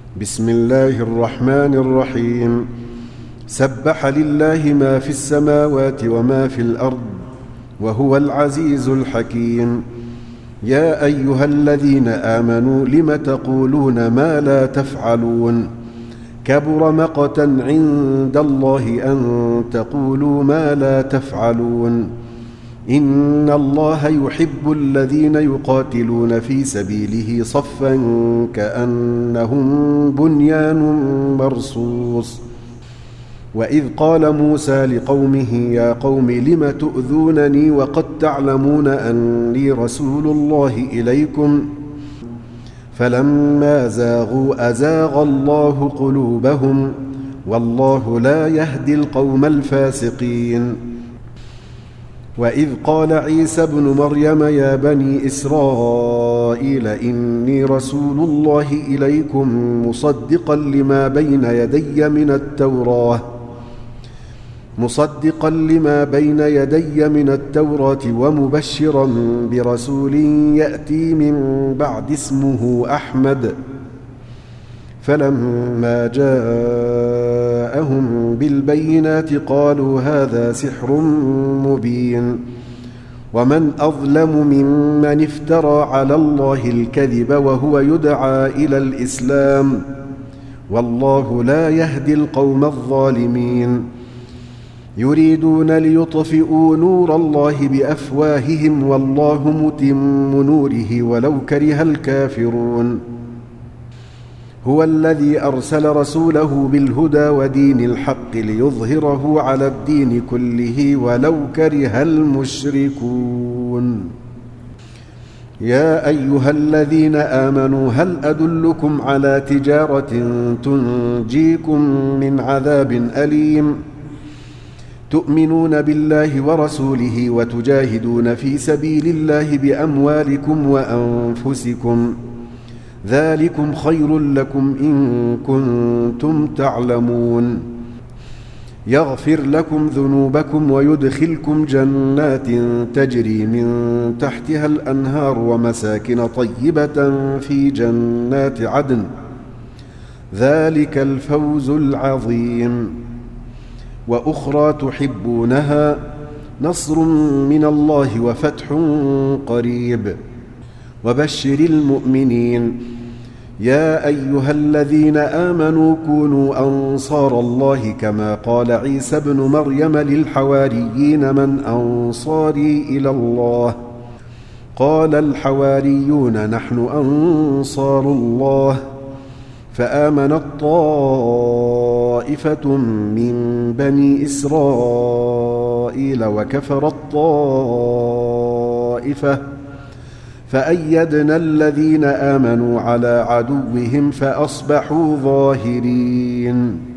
بسم الله الرحمن الرحيم. سبح لله ما في السماوات وما في الأرض وهو العزيز الحكيم. يا أيها الذين آمنوا لم تقولون ما لا تفعلون؟ كبر مقتا عند الله أن تقولوا ما لا تفعلون. إن الله يحب الذين يقاتلون في سبيله صفا كأنهم بنيان مرصوص. وإذ قال موسى لقومه يا قوم لم تؤذونني وقد تعلمون أني رسول الله إليكم فلما زاغوا أزاغ الله قلوبهم والله لا يهدي القوم الفاسقين. وإذ قال عيسى ابن مريم يا بني إسرائيل إني رسول الله إليكم مصدقا لما بين يدي من التوراة ومبشرا برسول يأتي من بعد اسمه أحمد. فلما جاءهم بالبينات قالوا هذا سحر مبين. ومن أظلم ممن افترى على الله الكذب وهو يدعى إلى الإسلام والله لا يهدي القوم الظالمين. يريدون ليطفئوا نور الله بأفواههم والله متم نوره ولو كره الكافرون. هو الذي أرسل رسوله بالهدى ودين الحق ليظهره على الدين كله ولو كره المشركون. يا أيها الذين آمنوا هل أدلكم على تجارة تنجيكم من عذاب أليم؟ تؤمنون بالله ورسوله وتجاهدون في سبيل الله بأموالكم وأنفسكم ذلكم خير لكم إن كنتم تعلمون. يغفر لكم ذنوبكم ويدخلكم جنات تجري من تحتها الأنهار ومساكن طيبة في جنات عدن ذلك الفوز العظيم. وأخرى تحبونها نصر من الله وفتح قريب وبشر المؤمنين. يا أيها الذين آمنوا كونوا أنصار الله كما قال عيسى ابن مريم للحواريين من أنصاري إلى الله؟ قال الحواريون نحن أنصار الله. فآمنت طائفة من بني إسرائيل وكفرت طائفة فأيدنا الذين آمنوا على عدوهم فأصبحوا ظاهرين.